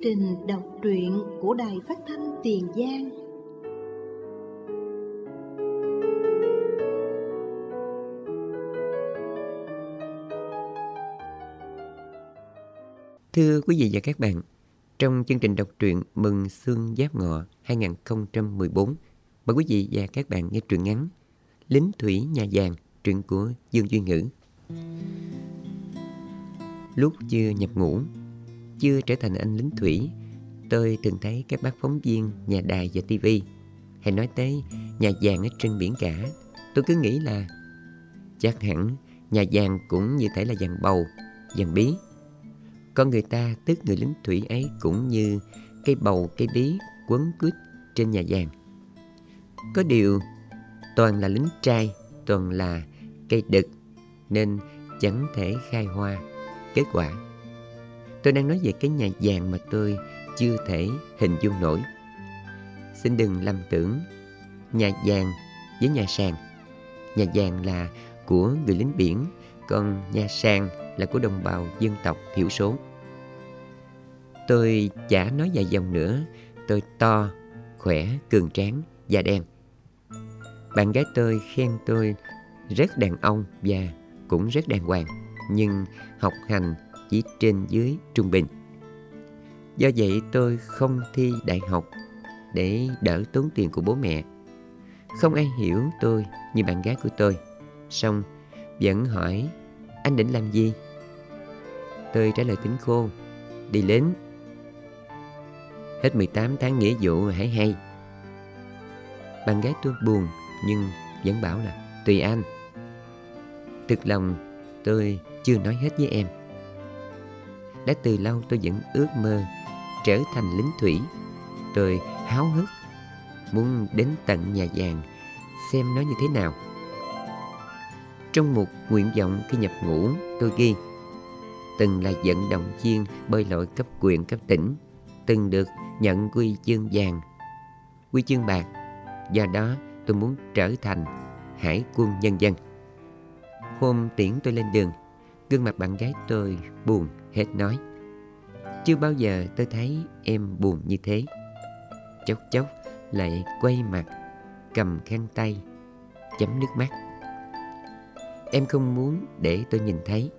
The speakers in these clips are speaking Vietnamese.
trình đọc truyện của Đài Phát thanh Tiền Giang. Thưa quý vị và các bạn, trong chương trình đọc truyện Mừng Xuân Giáp Ngọ 2014, mời quý vị và các bạn nghe truyện ngắn Lính Thủy Nhà Giàng, truyện của Dương Duy Ngữ. Lúc chưa nhập ngũ, chưa trở thành anh lính thủy, tôi từng thấy các bác phóng viên nhà đài và tivi hay nói tới nhà giàng ở trên biển cả. Tôi cứ nghĩ là chắc hẳn nhà giàng cũng như thể là giàng bầu, giàng bí. Con người ta, tức người lính thủy ấy, cũng như cây bầu, cây bí quấn quýt trên nhà giàng. Có điều toàn là lính trai, toàn là cây đực, nên chẳng thể khai hoa kết quả. Tôi đang nói về cái nhà giàng mà tôi chưa thể hình dung nổi. Xin đừng lầm tưởng nhà giàng với nhà sàn. Nhà giàng là của người lính biển, còn nhà sàn là của đồng bào dân tộc thiểu số. Tôi chả nói dài dòng nữa. Tôi to, khỏe, cường tráng, da đen. Bạn gái tôi khen tôi rất đàn ông và cũng rất đàng hoàng, nhưng học hành chỉ trên dưới trung bình. Do vậy tôi không thi đại học để đỡ tốn tiền của bố mẹ. Không ai hiểu tôi như bạn gái của tôi. Song vẫn hỏi anh định làm gì. Tôi trả lời tính khô: đi lính. Hết 18 tháng nghĩa vụ hãy hay. Bạn gái tôi buồn nhưng vẫn bảo là tùy anh. Thực lòng tôi chưa nói hết với em. Đã từ lâu tôi vẫn ước mơ trở thành lính thủy. Tôi háo hức muốn đến tận nhà giàng xem nó như thế nào. Trong một nguyện vọng khi nhập ngũ, tôi ghi từng là vận động viên bơi lội cấp huyện cấp tỉnh, từng được nhận huy chương vàng, huy chương bạc. Do đó tôi muốn trở thành hải quân nhân dân. Hôm tiễn tôi lên đường, gương mặt bạn gái tôi buồn hết nói. Chưa bao giờ tôi thấy em buồn như thế. Chốc chốc lại quay mặt, cầm khăn tay, chấm nước mắt. Em không muốn để tôi nhìn thấy.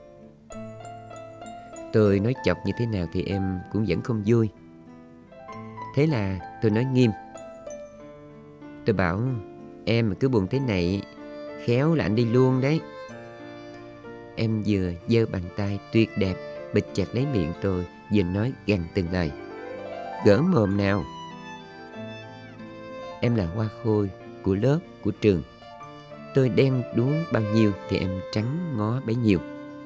Tôi nói chọc như thế nào thì em cũng vẫn không vui. Thế là tôi nói nghiêm. Tôi bảo em mà cứ buồn thế này, khéo là anh đi luôn đấy. Em vừa giơ bàn tay tuyệt đẹp bịt chặt lấy miệng tôi, vừa nói gằn từng lời: gỡ mồm nào. Em là hoa khôi của lớp, của trường. Tôi đen đúa bao nhiêu thì em trắng ngó bấy nhiêu.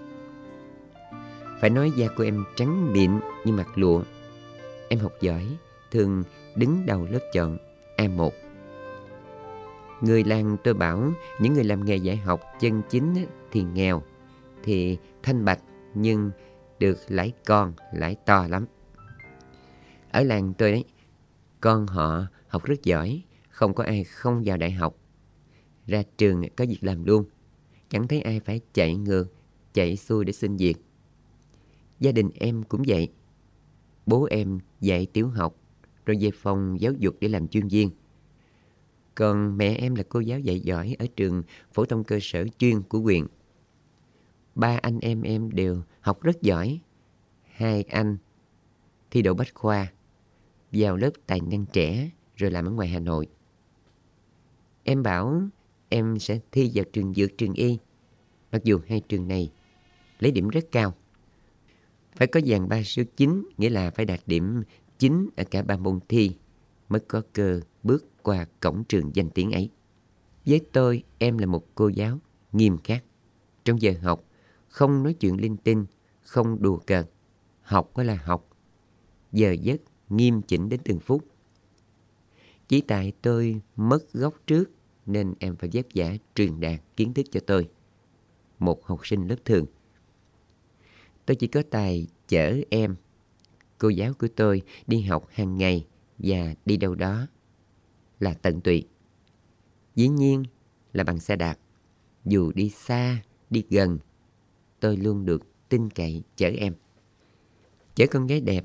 Phải nói da của em trắng mịn như mặt lụa. Em học giỏi, thường đứng đầu lớp chọn A1. Người làng tôi bảo những người làm nghề dạy học chân chính thì nghèo, thì thanh bạch, nhưng được lãi con, lãi to lắm. Ở làng tôi đấy, con họ học rất giỏi, không có ai không vào đại học. Ra trường có việc làm luôn, chẳng thấy ai phải chạy ngược, chạy xuôi để xin việc. Gia đình em cũng vậy. Bố em dạy tiểu học, rồi về phòng giáo dục để làm chuyên viên. Còn mẹ em là cô giáo dạy giỏi ở trường phổ thông cơ sở chuyên của huyện. Ba anh em đều học rất giỏi. Hai anh thi đỗ bách khoa, vào lớp tài năng trẻ, rồi làm ở ngoài Hà Nội. Em bảo em sẽ thi vào trường dược, trường y. Mặc dù hai trường này lấy điểm rất cao. Phải có dàn 3 số 9, nghĩa là phải đạt điểm 9 ở cả 3 môn thi mới có cơ bước qua cổng trường danh tiếng ấy. Với tôi, em là một cô giáo nghiêm khắc. Trong giờ học, không nói chuyện linh tinh, không đùa cợt. Học là học, giờ giấc nghiêm chỉnh đến từng phút. Chỉ tại tôi mất gốc trước nên em phải vất vả truyền đạt kiến thức cho tôi, một học sinh lớp thường. Tôi chỉ có tài chở em, cô giáo của tôi, đi học hàng ngày và đi đâu đó là tận tụy. Dĩ nhiên là bằng xe đạp. Dù đi xa, đi gần, tôi luôn được tin cậy chở em. Chở con gái đẹp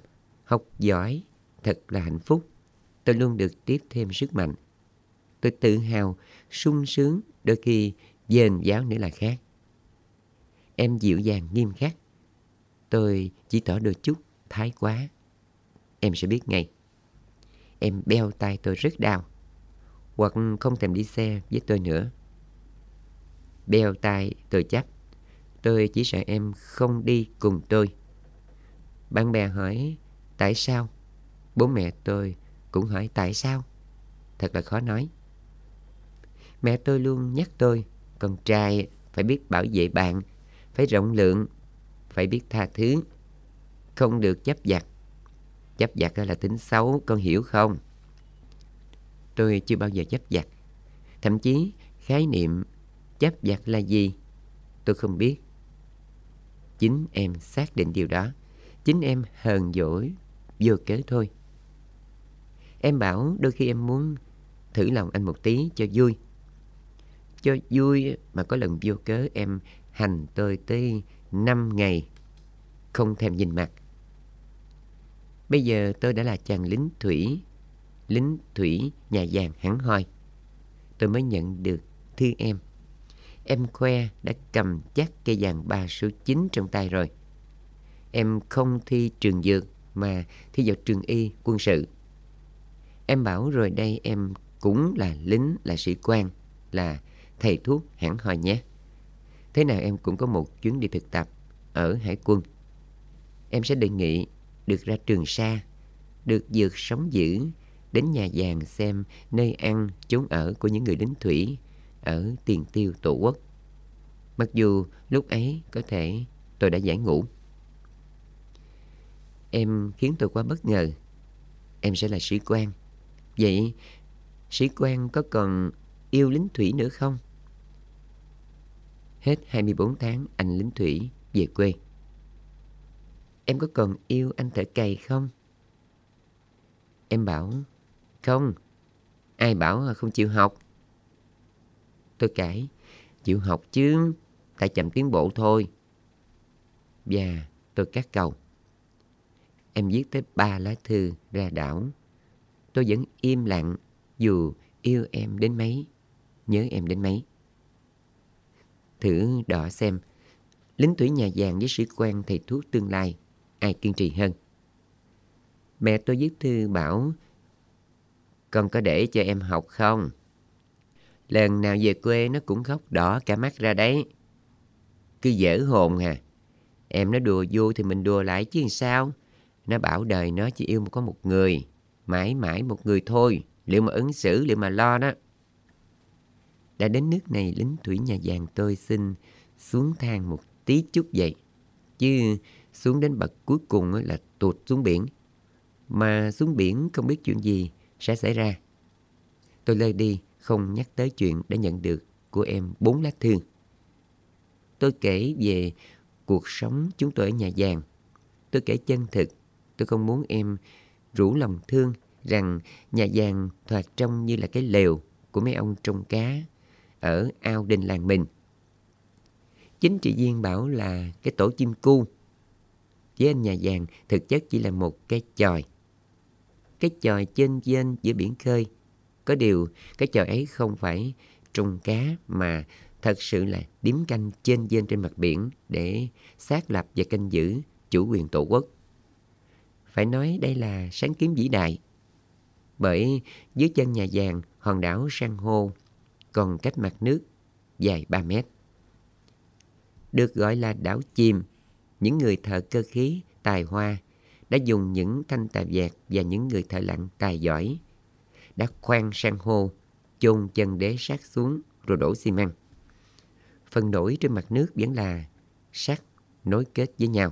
Học giỏi thật là hạnh phúc. Tôi luôn được tiếp thêm sức mạnh. Tôi tự hào, sung sướng, đôi khi dền dáo nữa là khác. Em dịu dàng nghiêm khắc. Tôi chỉ tỏ đôi chút thái quá. Em sẽ biết ngay. Em beo tay tôi rất đau, hoặc không thèm đi xe với tôi nữa. Beo tay tôi chắc. Tôi chỉ sợ em không đi cùng tôi. Bạn bè hỏi tại sao? Bố mẹ tôi cũng hỏi tại sao? Thật là khó nói. Mẹ tôi luôn nhắc tôi, con trai phải biết bảo vệ bạn, phải rộng lượng, phải biết tha thứ, không được chấp vặt. Chấp vặt là tính xấu, con hiểu không? Tôi chưa bao giờ chấp vặt. Thậm chí khái niệm chấp vặt là gì tôi không biết. Chính em xác định điều đó. Chính em hờn dỗi vô cớ thôi. Em bảo đôi khi em muốn thử lòng anh một tí cho vui. Cho vui mà có lần vô cớ em hành tôi tới 5 ngày không thèm nhìn mặt. Bây giờ tôi đã là chàng lính thủy nhà vàng hẳn hoi. Tôi mới nhận được thư em. Em khoe đã cầm chắc cây vàng 3 số 9 trong tay rồi. Em không thi trường dược mà thi vào trường y quân sự. Em bảo rồi đây em cũng là lính, là sĩ quan, là thầy thuốc hẳn hoi nhé. Thế nào em cũng có một chuyến đi thực tập ở hải quân. Em sẽ đề nghị được ra Trường Sa, được vượt sóng dữ, đến nhà vàng xem nơi ăn, chốn ở của những người lính thủy ở tiền tiêu tổ quốc. Mặc dù lúc ấy có thể tôi đã giải ngũ. Em khiến tôi quá bất ngờ. Em sẽ là sĩ quan. Vậy sĩ quan có còn yêu lính thủy nữa không? Hết 24 tháng anh lính thủy về quê. Em có còn yêu anh thợ cày không? Em bảo không. Ai bảo không chịu học? Tôi cãi, chịu học chứ, tại chậm tiến bộ thôi. Và tôi cắt cầu. Em viết tới 3 lá thư ra đảo. Tôi vẫn im lặng dù yêu em đến mấy, nhớ em đến mấy. Thử đọ xem lính thủy nhà vàng với sĩ quan thầy thuốc tương lai ai kiên trì hơn. Mẹ tôi viết thư bảo con có để cho em học không? Lần nào về quê nó cũng khóc đỏ cả mắt ra đấy. Cứ dở hồn à. Em nó đùa vui thì mình đùa lại chứ sao. Nó bảo đời nó chỉ yêu có một người, mãi mãi một người thôi. Liệu mà ứng xử, liệu mà lo đó. Đã đến nước này lính thủy nhà vàng tôi xin xuống thang một tí chút vậy. Chứ xuống đến bậc cuối cùng là tụt xuống biển. Mà xuống biển không biết chuyện gì sẽ xảy ra. Tôi lơ đi không nhắc tới chuyện đã nhận được của em 4 lá thư. Tôi kể về cuộc sống chúng tôi ở nhà vàng. Tôi kể chân thực. Tôi không muốn em rủ lòng thương rằng nhà vàng thoạt trông như là cái lều của mấy ông trông cá ở ao đình làng mình. Chính trị viên bảo là cái tổ chim cu. Với anh nhà vàng thực chất chỉ là một cái chòi. Cái chòi chênh vênh giữa biển khơi. Có điều cái chòi ấy không phải trông cá mà thật sự là điếm canh chênh vênh trên mặt biển để xác lập và canh giữ chủ quyền tổ quốc. Phải nói đây là sáng kiến vĩ đại. Bởi dưới chân nhà vàng hòn đảo san hô còn cách mặt nước dài 3 mét. Được gọi là đảo chìm, những người thợ cơ khí tài hoa đã dùng những thanh tà vẹt và những người thợ lặn tài giỏi đã khoan san hô, chôn chân đế sắt xuống rồi đổ xi măng. Phần nổi trên mặt nước vẫn là sắt nối kết với nhau.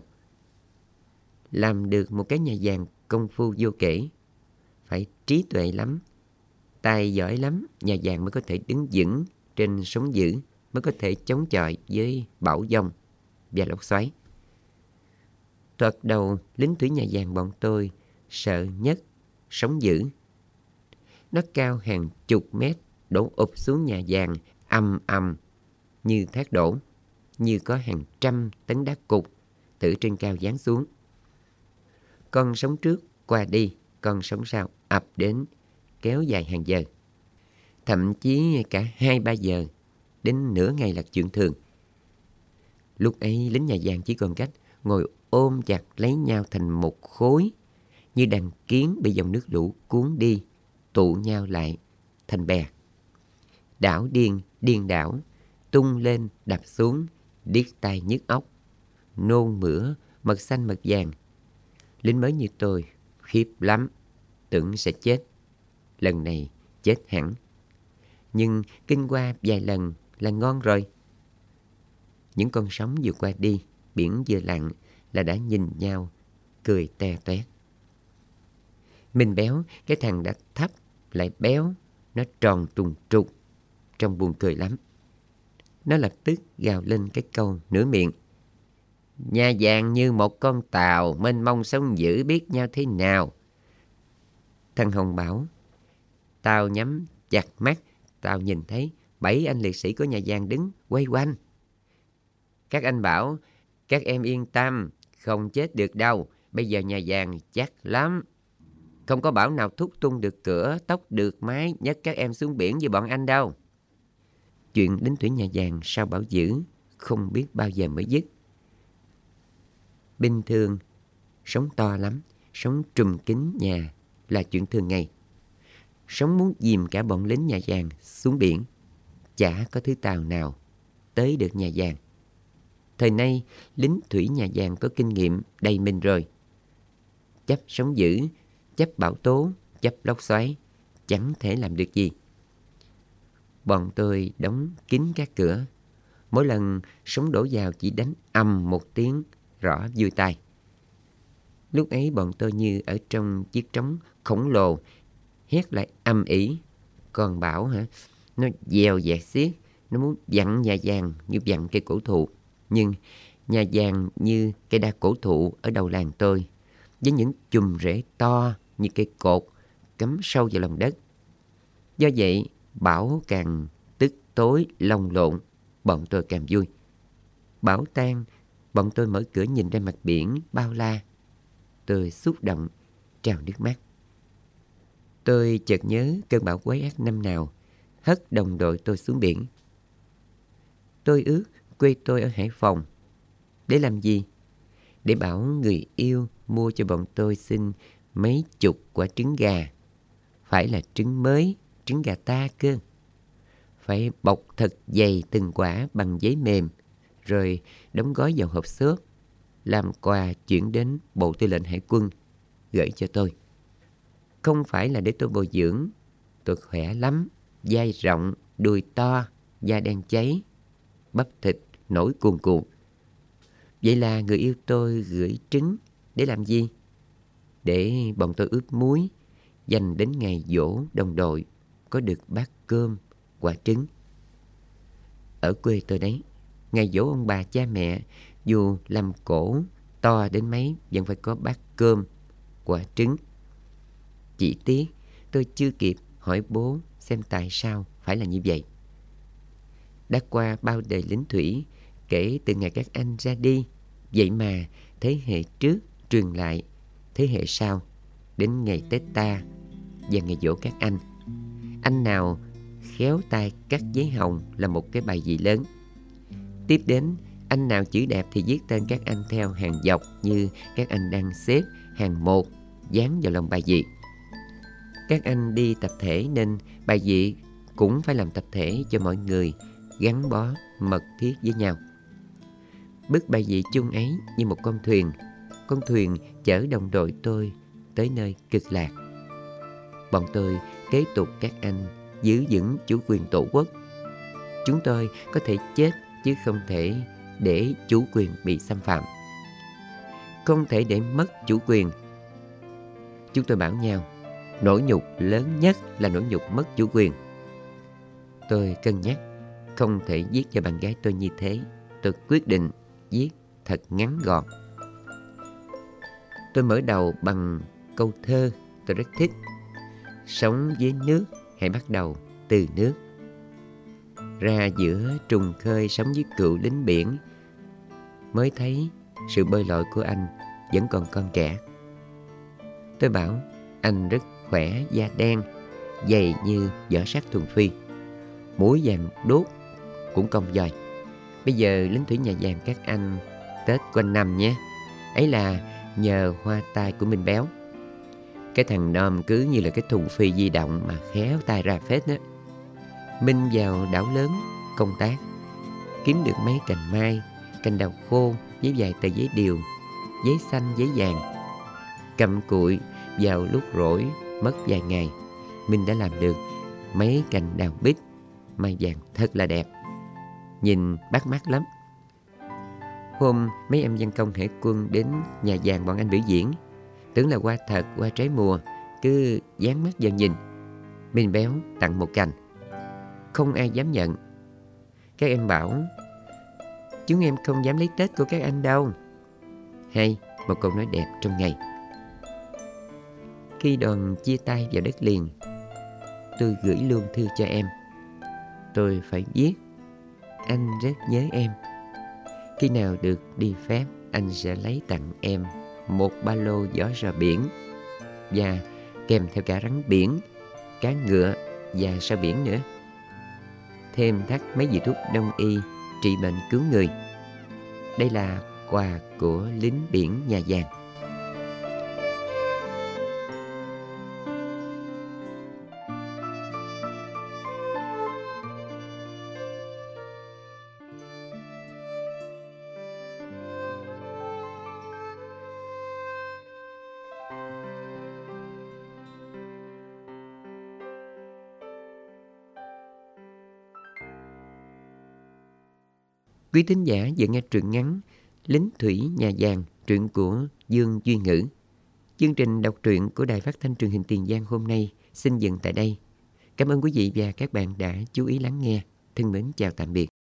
Làm được một cái nhà vàng công phu vô kể. Phải trí tuệ lắm, tài giỏi lắm, nhà vàng mới có thể đứng vững trên sóng dữ, mới có thể chống chọi với bão giông và lốc xoáy. Thoạt đầu lính thủy nhà vàng bọn tôi sợ nhất sóng dữ. Nó cao hàng chục mét, đổ ụp xuống nhà vàng ầm ầm như thác đổ, như có hàng trăm tấn đá cục từ trên cao giáng xuống. Con sóng trước qua đi, con sóng sau ập đến, kéo dài hàng giờ. Thậm chí cả 2-3 giờ, đến nửa ngày là chuyện thường. Lúc ấy lính nhà giàn chỉ còn cách ngồi ôm chặt lấy nhau thành một khối, như đàn kiến bị dòng nước lũ cuốn đi, tụ nhau lại thành bè. Đảo điên, điên đảo, tung lên đập xuống, điếc tai nhức óc, nôn mửa, mật xanh mật vàng. Lính mới như tôi khiếp lắm, tưởng sẽ chết. Lần này chết hẳn. Nhưng kinh qua vài lần là ngon rồi. Những con sóng vừa qua đi, biển vừa lặng là đã nhìn nhau, cười te toét. Mình béo, cái thằng đã thấp lại béo, nó tròn trùng trục, trông buồn cười lắm. Nó lập tức gào lên cái câu nửa miệng: nhà giàn như một con tàu, mênh mông sóng dữ biết nhau thế nào. Thằng Hồng bảo: tao nhắm chặt mắt, tao nhìn thấy 7 anh liệt sĩ của nhà giàn đứng quay quanh. Các anh bảo: các em yên tâm, không chết được đâu, bây giờ nhà giàn chắc lắm. Không có bảo nào thúc tung được cửa, tóc được mái, nhấc các em xuống biển như bọn anh đâu. Chuyện lính thủy nhà giàn sao bảo dữ, không biết bao giờ mới dứt. Bình thường, sóng to lắm, sóng trùm kín nhà là chuyện thường ngày. Sóng muốn dìm cả bọn lính nhà giàn xuống biển, chả có thứ tàu nào tới được nhà giàn. Thời nay, lính thủy nhà giàn có kinh nghiệm đầy mình rồi. Chấp sóng dữ, chấp bão tố, chấp lốc xoáy, chẳng thể làm được gì. Bọn tôi đóng kín các cửa. Mỗi lần sóng đổ vào chỉ đánh ầm một tiếng, rõ vui tai. Lúc ấy bọn tôi như ở trong chiếc trống khổng lồ, hét lại ầm ĩ. Còn bão nó dèo dẹt xiết, nó muốn vặn nhà giàn như vặn cây cổ thụ. Nhưng nhà giàn như cây đa cổ thụ ở đầu làng tôi, với những chùm rễ to như cây cột cắm sâu vào lòng đất. Do vậy, bão càng tức tối lồng lộn, bọn tôi càng vui. Bão tan, bọn tôi mở cửa nhìn ra mặt biển bao la. Tôi xúc động, trào nước mắt. Tôi chợt nhớ cơn bão quái ác năm nào hất đồng đội tôi xuống biển. Tôi ước quê tôi ở Hải Phòng. Để làm gì? Để bảo người yêu mua cho bọn tôi xin mấy chục quả trứng gà. Phải là trứng mới, trứng gà ta cơ. Phải bọc thật dày từng quả bằng giấy mềm, rồi đóng gói vào hộp xốp, làm quà chuyển đến Bộ Tư lệnh Hải quân, gửi cho tôi. Không phải là để tôi bồi dưỡng. Tôi khỏe lắm, vai rộng, đùi to, da đen cháy, bắp thịt nổi cuồn cuộn. Vậy là người yêu tôi gửi trứng để làm gì? Để bọn tôi ướp muối, dành đến ngày giỗ đồng đội có được bát cơm, quả trứng. Ở quê tôi đấy, ngày giỗ ông bà cha mẹ, dù làm cổ to đến mấy vẫn phải có bát cơm, quả trứng. Chỉ tiếc tôi chưa kịp hỏi bố xem tại sao phải là như vậy. Đã qua bao đời lính thủy kể từ ngày các anh ra đi, vậy mà thế hệ trước truyền lại thế hệ sau, đến ngày Tết ta và ngày giỗ các anh. Anh nào khéo tay cắt giấy hồng là một cái bài dị lớn. Tiếp đến, anh nào chữ đẹp thì viết tên các anh theo hàng dọc như các anh đang xếp hàng một, dán vào lòng bài dị. Các anh đi tập thể nên bài dị cũng phải làm tập thể cho mọi người gắn bó mật thiết với nhau. Bức bài dị chung ấy như một con thuyền chở đồng đội tôi tới nơi cực lạc. Bọn tôi kế tục các anh giữ vững chủ quyền tổ quốc. Chúng tôi có thể chết chứ không thể để chủ quyền bị xâm phạm. Không thể để mất chủ quyền. Chúng tôi bảo nhau, nỗi nhục lớn nhất là nỗi nhục mất chủ quyền. Tôi cân nhắc, không thể viết cho bạn gái tôi như thế. Tôi quyết định viết thật ngắn gọn. Tôi mở đầu bằng câu thơ tôi rất thích: sống dưới nước, hãy bắt đầu từ nước. Ra giữa trùng khơi sống với cựu lính biển, mới thấy sự bơi lội của anh vẫn còn trẻ. Tôi bảo anh rất khỏe, da đen, dày như vỏ sắt thuần phi, mũi vàng đốt cũng cong dòi. Bây giờ lính thủy nhà vàng các anh Tết quanh năm nhé. Ấy là nhờ hoa tai của Minh Béo. Cái thằng Nom cứ như là cái thùng phi di động mà khéo tay ra phết đó. Minh vào đảo lớn công tác, kiếm được mấy cành mai, cành đào khô với vài tờ giấy điều, giấy xanh, giấy vàng. Cầm cụi vào lúc rỗi mất vài ngày, Minh đã làm được mấy cành đào bích, mai vàng thật là đẹp, nhìn bắt mắt lắm. Hôm mấy em dân công hải quân đến nhà vàng bọn anh biểu diễn, tưởng là hoa thật, hoa trái mùa, cứ dán mắt vào nhìn. Minh Béo tặng một cành, không ai dám nhận. Các em bảo chúng em không dám lấy Tết của các anh đâu. Hay, một câu nói đẹp trong ngày. Khi đoàn chia tay vào đất liền, tôi gửi luôn thư cho em. Tôi phải viết: anh rất nhớ em. Khi nào được đi phép, anh sẽ lấy tặng em một ba lô vỏ sò biển, và kèm theo cả rắn biển, cá ngựa và sao biển nữa. Thêm thắt mấy vị thuốc đông y trị bệnh cứu người. Đây là quà của lính biển nhà vàng. Quý thính giả vừa nghe truyện ngắn Lính thủy nhà vàng, truyện của Dương Duy Ngữ. Chương trình đọc truyện của Đài Phát thanh Truyền hình Tiền Giang hôm nay xin dừng tại đây. Cảm ơn quý vị và các bạn đã chú ý lắng nghe. Thân mến chào tạm biệt.